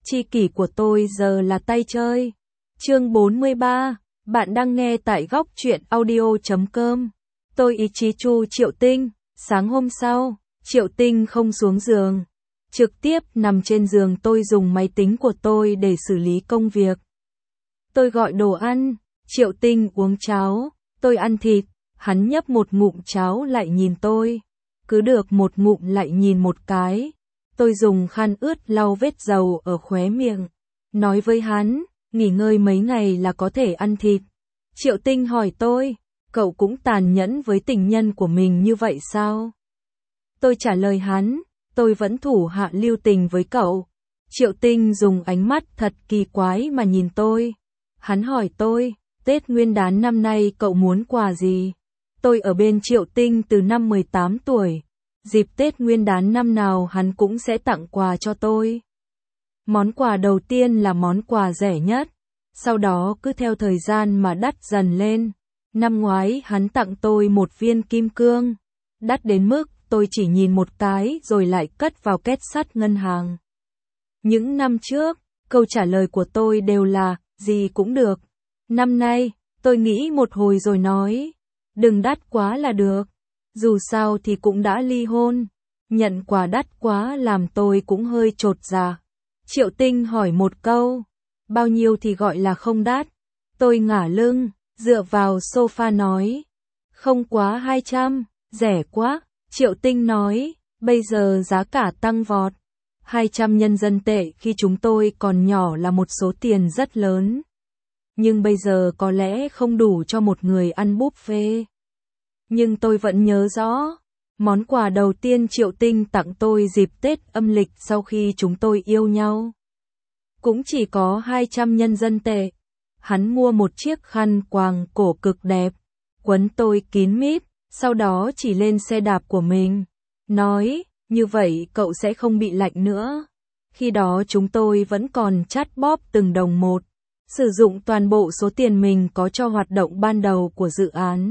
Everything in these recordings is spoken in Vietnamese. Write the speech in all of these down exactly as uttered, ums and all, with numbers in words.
Tri kỷ của tôi giờ là tay chơi. Chương bốn mươi ba, bạn đang nghe tại góc truyện audio chấm com. Tôi ý chí chu Triệu Tinh. Sáng hôm sau, Triệu Tinh không xuống giường. Trực tiếp nằm trên giường, tôi dùng máy tính của tôi để xử lý công việc. Tôi gọi đồ ăn, Triệu Tinh uống cháo, tôi ăn thịt, hắn nhấp một ngụm cháo lại nhìn tôi. Cứ được một ngụm lại nhìn một cái. Tôi dùng khăn ướt lau vết dầu ở khóe miệng. Nói với hắn, nghỉ ngơi mấy ngày là có thể ăn thịt. Triệu Tinh hỏi tôi, cậu cũng tàn nhẫn với tình nhân của mình như vậy sao? Tôi trả lời hắn, tôi vẫn thủ hạ lưu tình với cậu. Triệu Tinh dùng ánh mắt thật kỳ quái mà nhìn tôi. Hắn hỏi tôi, Tết Nguyên đán năm nay cậu muốn quà gì? Tôi ở bên Triệu Tinh từ năm mười tám tuổi. Dịp Tết Nguyên đán năm nào hắn cũng sẽ tặng quà cho tôi. Món quà đầu tiên là món quà rẻ nhất, sau đó cứ theo thời gian mà đắt dần lên. Năm ngoái hắn tặng tôi một viên kim cương, đắt đến mức tôi chỉ nhìn một cái rồi lại cất vào két sắt ngân hàng. Những năm trước, câu trả lời của tôi đều là, gì cũng được. Năm nay, tôi nghĩ một hồi rồi nói, đừng đắt quá là được. Dù sao thì cũng đã ly hôn, nhận quà đắt quá làm tôi cũng hơi chột dạ. Triệu Tinh hỏi một câu, bao nhiêu thì gọi là không đắt? Tôi ngả lưng, dựa vào sofa nói, không quá hai trăm, rẻ quá. Triệu Tinh nói, bây giờ giá cả tăng vọt. hai trăm nhân dân tệ khi chúng tôi còn nhỏ là một số tiền rất lớn. Nhưng bây giờ có lẽ không đủ cho một người ăn buffet. Nhưng tôi vẫn nhớ rõ, món quà đầu tiên Triệu Tinh tặng tôi dịp Tết âm lịch sau khi chúng tôi yêu nhau. Cũng chỉ có hai trăm nhân dân tệ. Hắn mua một chiếc khăn quàng cổ cực đẹp, quấn tôi kín mít, sau đó chỉ lên xe đạp của mình. Nói, như vậy cậu sẽ không bị lạnh nữa. Khi đó chúng tôi vẫn còn chắt bóp từng đồng một, sử dụng toàn bộ số tiền mình có cho hoạt động ban đầu của dự án.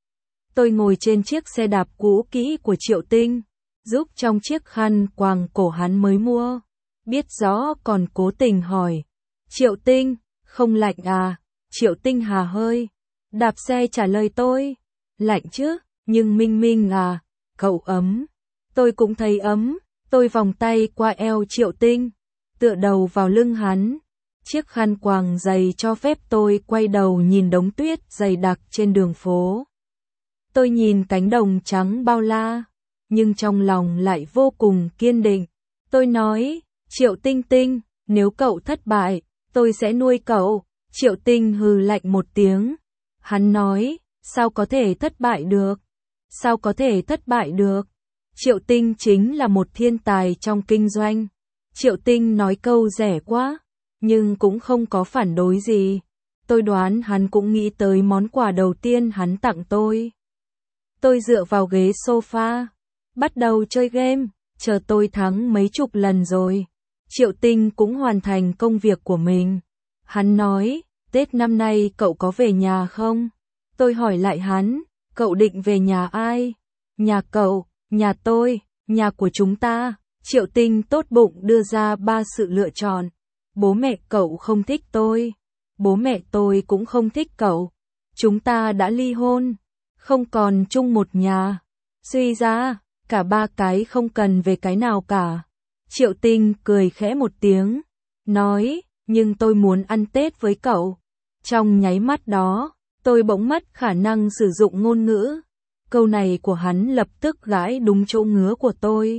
Tôi ngồi trên chiếc xe đạp cũ kỹ của Triệu Tinh, giúp trong chiếc khăn quàng cổ hắn mới mua. Biết rõ còn cố tình hỏi, Triệu Tinh, không lạnh à? Triệu Tinh hà hơi, đạp xe trả lời tôi, lạnh chứ, nhưng Minh Minh à, cậu ấm. Tôi cũng thấy ấm, tôi vòng tay qua eo Triệu Tinh, tựa đầu vào lưng hắn. Chiếc khăn quàng dày cho phép tôi quay đầu nhìn đống tuyết dày đặc trên đường phố. Tôi nhìn cánh đồng trắng bao la, nhưng trong lòng lại vô cùng kiên định. Tôi nói, Triệu Tinh Tinh, nếu cậu thất bại, tôi sẽ nuôi cậu. Triệu Tinh hừ lạnh một tiếng. Hắn nói, sao có thể thất bại được? Sao có thể thất bại được? Triệu Tinh chính là một thiên tài trong kinh doanh. Triệu Tinh nói câu rẻ quá, nhưng cũng không có phản đối gì. Tôi đoán hắn cũng nghĩ tới món quà đầu tiên hắn tặng tôi. Tôi dựa vào ghế sofa, bắt đầu chơi game, chờ tôi thắng mấy chục lần rồi. Triệu Tinh cũng hoàn thành công việc của mình. Hắn nói, Tết năm nay cậu có về nhà không? Tôi hỏi lại hắn, cậu định về nhà ai? Nhà cậu, nhà tôi, nhà của chúng ta. Triệu Tinh tốt bụng đưa ra ba sự lựa chọn. Bố mẹ cậu không thích tôi. Bố mẹ tôi cũng không thích cậu. Chúng ta đã ly hôn, không còn chung một nhà. Suy ra, cả ba cái không cần về cái nào cả. Triệu Tinh cười khẽ một tiếng, nói, nhưng tôi muốn ăn Tết với cậu. Trong nháy mắt đó, tôi bỗng mất khả năng sử dụng ngôn ngữ. Câu này của hắn lập tức gãi đúng chỗ ngứa của tôi.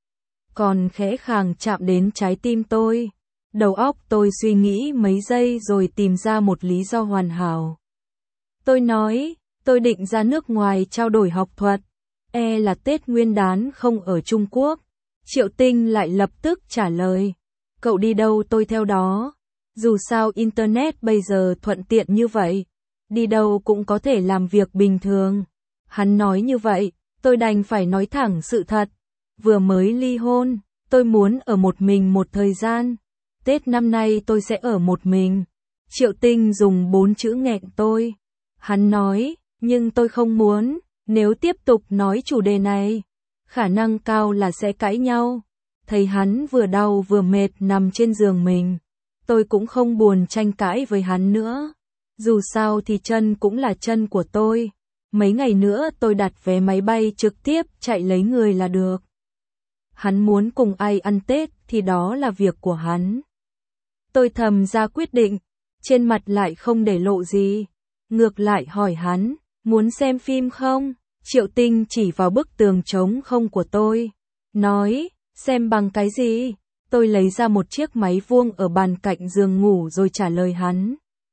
Còn khẽ khàng chạm đến trái tim tôi. Đầu óc tôi suy nghĩ mấy giây rồi tìm ra một lý do hoàn hảo. Tôi nói, tôi định ra nước ngoài trao đổi học thuật. E là Tết Nguyên đán không ở Trung Quốc. Triệu Tinh lại lập tức trả lời, cậu đi đâu tôi theo đó. Dù sao Internet bây giờ thuận tiện như vậy, đi đâu cũng có thể làm việc bình thường. Hắn nói như vậy, tôi đành phải nói thẳng sự thật. Vừa mới ly hôn, tôi muốn ở một mình một thời gian. Tết năm nay tôi sẽ ở một mình. Triệu Tinh dùng bốn chữ nghẹn tôi. Hắn nói, nhưng tôi không muốn, nếu tiếp tục nói chủ đề này, khả năng cao là sẽ cãi nhau. Thấy hắn vừa đau vừa mệt nằm trên giường mình, tôi cũng không buồn tranh cãi với hắn nữa. Dù sao thì chân cũng là chân của tôi. Mấy ngày nữa tôi đặt vé máy bay trực tiếp chạy lấy người là được. Hắn muốn cùng ai ăn Tết thì đó là việc của hắn. Tôi thầm ra quyết định, trên mặt lại không để lộ gì. Ngược lại hỏi hắn, muốn xem phim không? Triệu Tinh chỉ vào bức tường trống không của tôi. Nói, xem bằng cái gì? Tôi lấy ra một chiếc máy vuông ở bàn cạnh giường ngủ rồi trả lời hắn.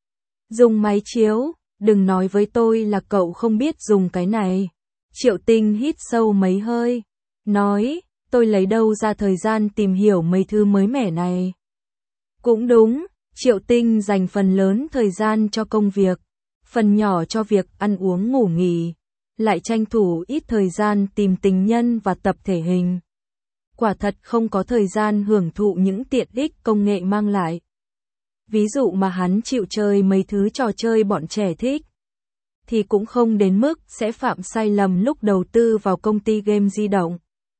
Dùng máy chiếu, đừng nói với tôi là cậu không biết dùng cái này. Triệu Tinh hít sâu mấy hơi. Nói, tôi lấy đâu ra thời gian tìm hiểu mấy thứ mới mẻ này. Cũng đúng, Triệu Tinh dành phần lớn thời gian cho công việc, phần nhỏ cho việc ăn uống ngủ nghỉ, lại tranh thủ ít thời gian tìm tình nhân và tập thể hình. Quả thật không có thời gian hưởng thụ những tiện ích công nghệ mang lại. Ví dụ mà hắn chịu chơi mấy thứ trò chơi bọn trẻ thích, thì cũng không đến mức sẽ phạm sai lầm lúc đầu tư vào công ty game di động.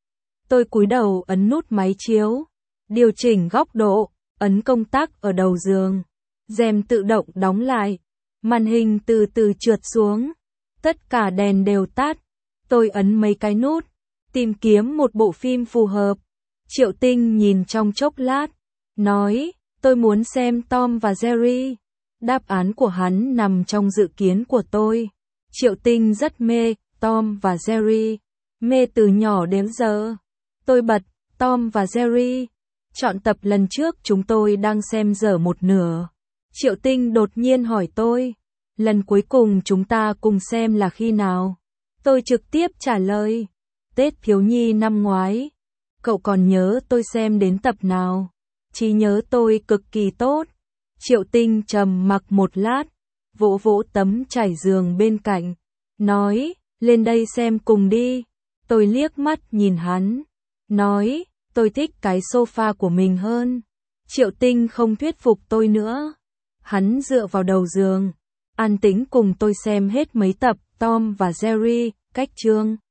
Tôi cúi đầu ấn nút máy chiếu, điều chỉnh góc độ, ấn công tắc ở đầu giường, rèm tự động đóng lại, màn hình từ từ trượt xuống, tất cả đèn đều tắt. Tôi ấn mấy cái nút, tìm kiếm một bộ phim phù hợp. Triệu Tinh nhìn trong chốc lát, nói, tôi muốn xem Tom và Jerry. Đáp án của hắn nằm trong dự kiến của tôi. Triệu Tinh rất mê Tom và Jerry, mê từ nhỏ đến giờ. Tôi bật Tom và Jerry. Chọn tập lần trước chúng tôi đang xem dở một nửa. Triệu Tinh đột nhiên hỏi tôi, lần cuối cùng chúng ta cùng xem là khi nào? Tôi trực tiếp trả lời, Tết thiếu nhi năm ngoái. Cậu còn nhớ tôi xem đến tập nào? Trí nhớ tôi cực kỳ tốt. Triệu Tinh trầm mặc một lát, vỗ vỗ tấm trải giường bên cạnh, nói, lên đây xem cùng đi. Tôi liếc mắt nhìn hắn, nói, tôi thích cái sofa của mình hơn. Triệu Tinh không thuyết phục tôi nữa. Hắn dựa vào đầu giường, an tĩnh cùng tôi xem hết mấy tập Tom và Jerry, cách chương.